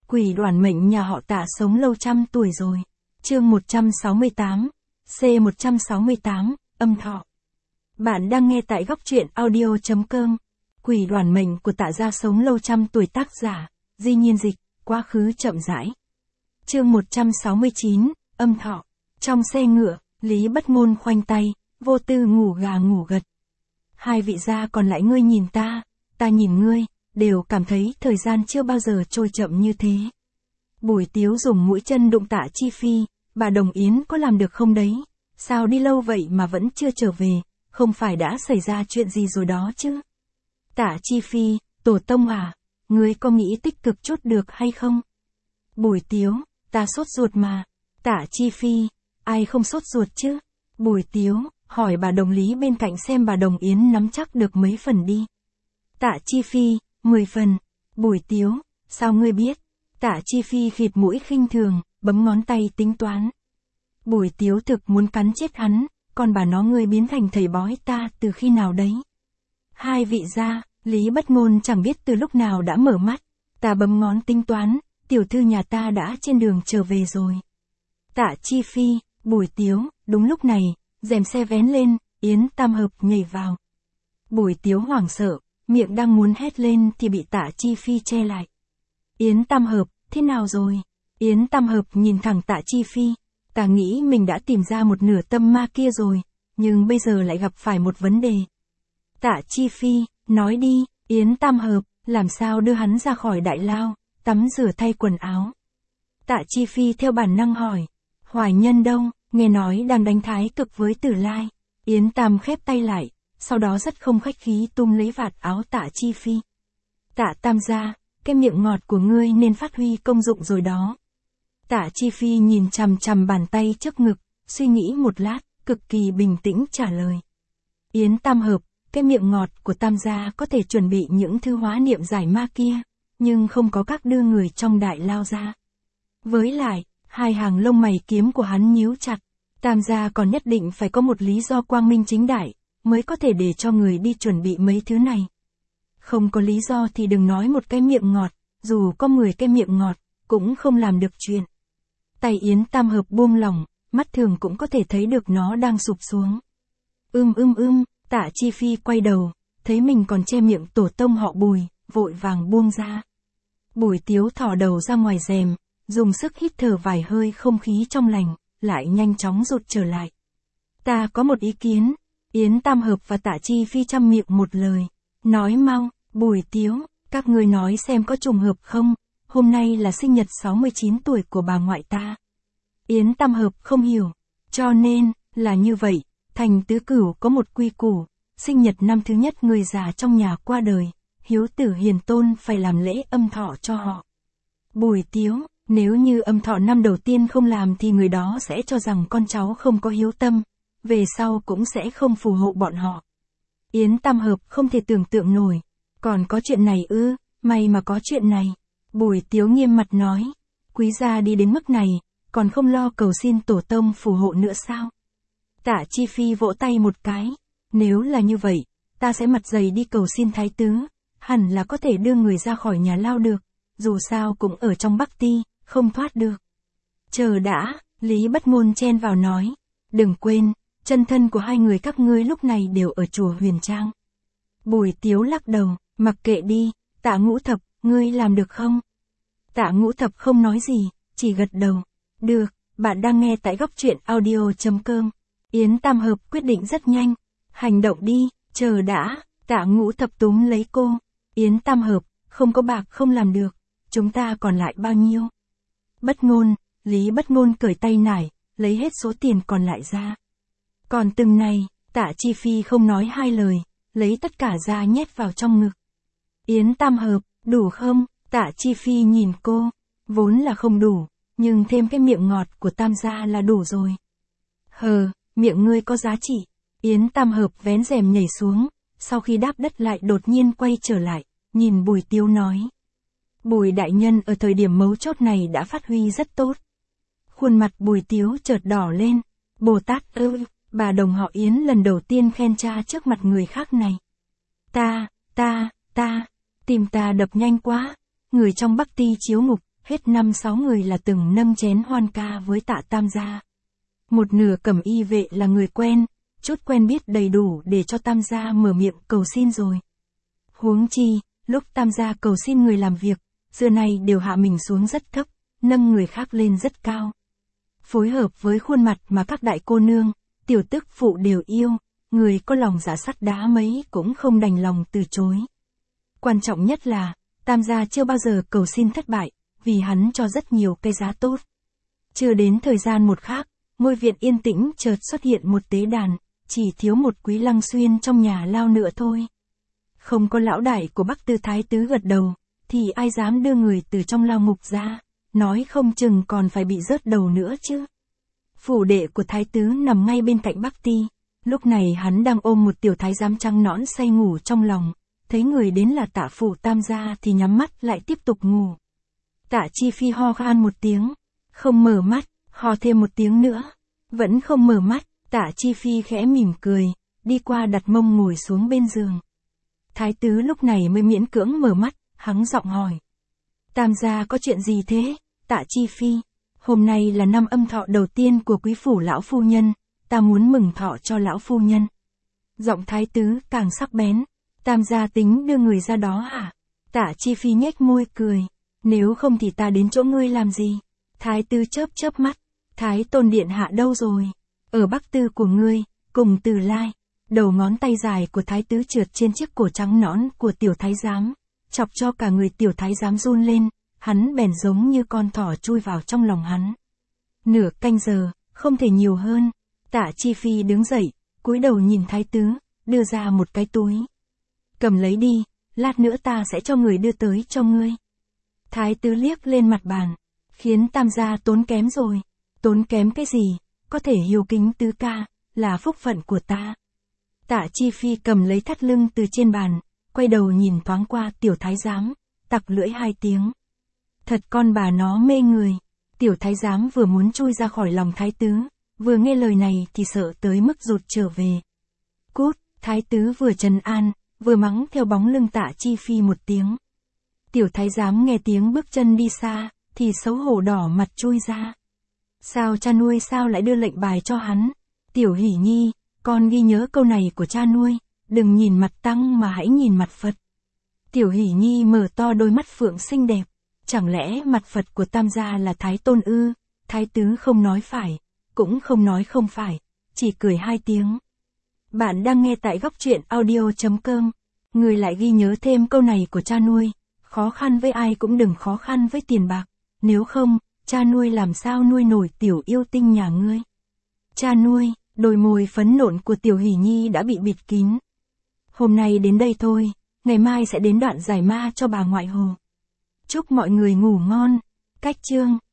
Quỷ đoản mệnh nhà họ Tạ sống lâu trăm tuổi rồi. Chương 168, C168, âm thọ. Bạn đang nghe tại góc truyện audio.com. Quỷ đoản mệnh của Tạ gia sống lâu trăm tuổi, tác giả Di Nhiên Dịch, quá khứ chậm rãi. Chương 169, âm thọ. Trong xe ngựa, Lý Bất Ngôn khoanh tay, vô tư ngủ gà ngủ gật. Hai vị gia còn lại, ngươi nhìn ta nhìn ngươi, đều cảm thấy thời gian chưa bao giờ trôi chậm như thế. Bùi Tiếu dùng mũi chân đụng Tạ Chi Phi, bà Đồng Yến có làm được không đấy? Sao đi lâu vậy mà vẫn chưa trở về, không phải đã xảy ra chuyện gì rồi đó chứ? Tạ Chi Phi, tổ tông à, ngươi có nghĩ tích cực chút được hay không? Bùi Tiếu, ta sốt ruột mà. Tạ Chi Phi, ai không sốt ruột chứ? Bùi Tiếu, hỏi bà Đồng Lý bên cạnh xem bà Đồng Yến nắm chắc được mấy phần đi. Tạ Chi Phi, 10 phần. Bùi Tiếu, sao ngươi biết? Tạ Chi Phi khịt mũi khinh thường, bấm ngón tay tính toán. Bùi Tiếu thực muốn cắn chết hắn, còn bà nó, ngươi biến thành thầy bói ta từ khi nào đấy? Hai vị gia, Lý Bất Ngôn chẳng biết từ lúc nào đã mở mắt. Ta bấm ngón tính toán, tiểu thư nhà ta đã trên đường trở về rồi. Tạ Chi Phi, Bùi Tiếu, đúng lúc này, rèm xe vén lên, Yến Tam Hợp nhảy vào. Bùi Tiếu hoảng sợ, miệng đang muốn hét lên thì bị Tạ Chi Phi che lại. Yến Tam Hợp, thế nào rồi? Yến Tam Hợp nhìn thẳng Tạ Chi Phi. Ta nghĩ mình đã tìm ra một nửa tâm ma kia rồi, nhưng bây giờ lại gặp phải một vấn đề. Tạ Chi Phi, nói đi. Yến Tam Hợp, làm sao đưa hắn ra khỏi đại lao, tắm rửa thay quần áo? Tạ Chi Phi theo bản năng hỏi. Hoài Nhân đâu, nghe nói đang đánh thái cực với Tử Lai. Yến Tam khép tay lại, sau đó rất không khách khí túm lấy vạt áo Tạ Chi Phi. Tạ Tam gia, cái miệng ngọt của ngươi nên phát huy công dụng rồi đó. Tạ Chi Phi nhìn chằm chằm bàn tay trước ngực, suy nghĩ một lát, cực kỳ bình tĩnh trả lời. Yến Tam Hợp, cái miệng ngọt của Tam gia có thể chuẩn bị những thư hóa niệm giải ma kia, nhưng không có các đưa người trong đại lao ra. Với lại, hai hàng lông mày kiếm của hắn nhíu chặt, Tam gia còn nhất định phải có một lý do quang minh chính đại, mới có thể để cho người đi chuẩn bị mấy thứ này. Không có lý do thì đừng nói một cái miệng ngọt, dù có 10 cái miệng ngọt, cũng không làm được chuyện. Tay Yến Tam Hợp buông lỏng, mắt thường cũng có thể thấy được nó đang sụp xuống. Tạ Chi Phi quay đầu, thấy mình còn che miệng tổ tông họ Bùi, vội vàng buông ra. Bùi Tiếu thò đầu ra ngoài rèm, dùng sức hít thở vài hơi không khí trong lành, lại nhanh chóng rụt trở lại. Ta có một ý kiến. Yến Tam Hợp và Tạ Chi Phi chăm miệng một lời. Nói mau. Bùi Tiếu, các ngươi nói xem có trùng hợp không? Hôm nay là sinh nhật 69 tuổi của bà ngoại ta. Yến Tam Hợp không hiểu. Cho nên, là như vậy, thành tứ cửu có một quy củ, sinh nhật năm thứ nhất người già trong nhà qua đời, hiếu tử hiền tôn phải làm lễ âm thọ cho họ. Bùi Tiếu, nếu như âm thọ năm đầu tiên không làm thì người đó sẽ cho rằng con cháu không có hiếu tâm, về sau cũng sẽ không phù hộ bọn họ. Yến Tam Hợp không thể tưởng tượng nổi. Còn có chuyện này ư? May mà có chuyện này. Bùi Tiếu nghiêm mặt nói. Quý gia đi đến mức này, còn không lo cầu xin tổ tông phù hộ nữa sao? Tạ Chi Phi vỗ tay một cái. Nếu là như vậy, ta sẽ mặt dày đi cầu xin thái tứ, hẳn là có thể đưa người ra khỏi nhà lao được, dù sao cũng ở trong Bắc Ti, không thoát được. Chờ đã, Lý Bất Ngôn chen vào nói. Đừng quên, chân thân của hai người các ngươi lúc này đều ở chùa Huyền Trang. Bùi Tiếu lắc đầu, mặc kệ đi. Tạ Ngũ Thập, ngươi làm được không? Tạ Ngũ Thập không nói gì, chỉ gật đầu. Được, bạn đang nghe tại góc truyện audio.com. Yến Tam Hợp quyết định rất nhanh. Hành động đi. Chờ đã. Tạ Ngũ Thập túm lấy cô. Yến Tam Hợp, không có bạc không làm được. Chúng ta còn lại bao nhiêu? Bất Ngôn, Lý Bất Ngôn cởi tay nải, lấy hết số tiền còn lại ra. Còn từng này, Tạ Chi Phi không nói hai lời, lấy tất cả ra nhét vào trong ngực. Yến Tam Hợp, đủ không? Tạ Chi Phi nhìn cô, vốn là không đủ, nhưng thêm cái miệng ngọt của Tam gia là đủ rồi. Miệng ngươi có giá trị. Yến Tam Hợp vén rèm nhảy xuống, sau khi đáp đất lại đột nhiên quay trở lại, nhìn Bùi Tiếu nói. Bùi đại nhân ở thời điểm mấu chốt này đã phát huy rất tốt. Khuôn mặt Bùi Tiếu chợt đỏ lên. Bồ Tát ơi, bà Đồng họ Yến lần đầu tiên khen cha trước mặt người khác này. Tim ta đập nhanh quá. Người trong Bắc Ti chiếu ngục, hết 5-6 người là từng nâng chén hoan ca với Tạ Tam gia. Một nửa cẩm y vệ là người quen, chút quen biết đầy đủ để cho Tam gia mở miệng cầu xin rồi. Huống chi, lúc Tam gia cầu xin người làm việc, xưa nay đều hạ mình xuống rất thấp, nâng người khác lên rất cao. Phối hợp với khuôn mặt mà các đại cô nương, tiểu tức phụ đều yêu, người có lòng dạ sắt đá mấy cũng không đành lòng từ chối. Quan trọng nhất là, Tam gia chưa bao giờ cầu xin thất bại, vì hắn cho rất nhiều cái giá tốt. Chưa đến thời gian một khắc, ngôi viện yên tĩnh chợt xuất hiện một tế đàn, chỉ thiếu một Quý Lăng Xuyên trong nhà lao nữa thôi. Không có lão đại của Bắc Tư Thái Tứ gật đầu, thì ai dám đưa người từ trong lao ngục ra, nói không chừng còn phải bị rớt đầu nữa chứ. Phủ đệ của Thái Tứ nằm ngay bên cạnh Bắc Ti, lúc này hắn đang ôm một tiểu thái giám trắng nõn say ngủ trong lòng, thấy người đến là Tạ Phủ Tam gia thì nhắm mắt lại tiếp tục ngủ. Tạ Chi Phi ho khan một tiếng, không mở mắt, ho thêm một tiếng nữa, vẫn không mở mắt, Tạ Chi Phi khẽ mỉm cười, đi qua đặt mông ngồi xuống bên giường. Thái Tứ lúc này mới miễn cưỡng mở mắt, hắng giọng hỏi. Tam gia có chuyện gì thế, Tạ Chi Phi? Hôm nay là năm âm thọ đầu tiên của quý phủ lão phu nhân, ta muốn mừng thọ cho lão phu nhân. Giọng Thái Tứ càng sắc bén. Tam gia tính đưa người ra đó hả? Tạ Chi Phi nhếch môi cười. Nếu không thì ta đến chỗ ngươi làm gì? Thái Tứ chớp chớp mắt. Thái Tôn điện hạ đâu rồi? Ở Bắc Tư của ngươi, cùng Từ Lai. Đầu ngón tay dài của Thái Tứ trượt trên chiếc cổ trắng nõn của tiểu thái giám, chọc cho cả người tiểu thái giám run lên, hắn bèn giống như con thỏ chui vào trong lòng hắn. Nửa canh giờ, không thể nhiều hơn. Tạ Chi Phi đứng dậy, cúi đầu nhìn Thái Tứ, đưa ra một cái túi. Cầm lấy đi, lát nữa ta sẽ cho người đưa tới cho ngươi. Thái Tứ liếc lên mặt bàn, khiến Tam gia tốn kém rồi. Tốn kém cái gì, có thể hiếu kính Tứ ca, là phúc phận của ta. Tạ Chi Phi cầm lấy thắt lưng từ trên bàn, quay đầu nhìn thoáng qua tiểu thái giám, tặc lưỡi 2 tiếng. Thật con bà nó mê người. Tiểu thái giám vừa muốn chui ra khỏi lòng Thái Tứ, vừa nghe lời này thì sợ tới mức rụt trở về. Cút, Thái Tứ vừa trấn an, vừa mắng theo bóng lưng Tạ Chi Phi một tiếng. Tiểu thái giám nghe tiếng bước chân đi xa, thì xấu hổ đỏ mặt chui ra. Sao cha nuôi sao lại đưa lệnh bài cho hắn? Tiểu Hỷ Nhi, con ghi nhớ câu này của cha nuôi, đừng nhìn mặt tăng mà hãy nhìn mặt Phật. Tiểu Hỷ Nhi mở to đôi mắt phượng xinh đẹp. Chẳng lẽ mặt Phật của Tam gia là Thái Tôn ư? Thái Tứ không nói phải, cũng không nói không phải, chỉ cười 2 tiếng. Bạn đang nghe tại góc truyện audio.com. Người lại ghi nhớ thêm câu này của cha nuôi. Khó khăn với ai cũng đừng khó khăn với tiền bạc. Nếu không, cha nuôi làm sao nuôi nổi tiểu yêu tinh nhà ngươi. Cha nuôi, đôi môi phấn nộn của tiểu Hỷ Nhi đã bị bịt kín. Hôm nay đến đây thôi, ngày mai sẽ đến đoạn giải ma cho bà ngoại hồ. Chúc mọi người ngủ ngon. Cách chương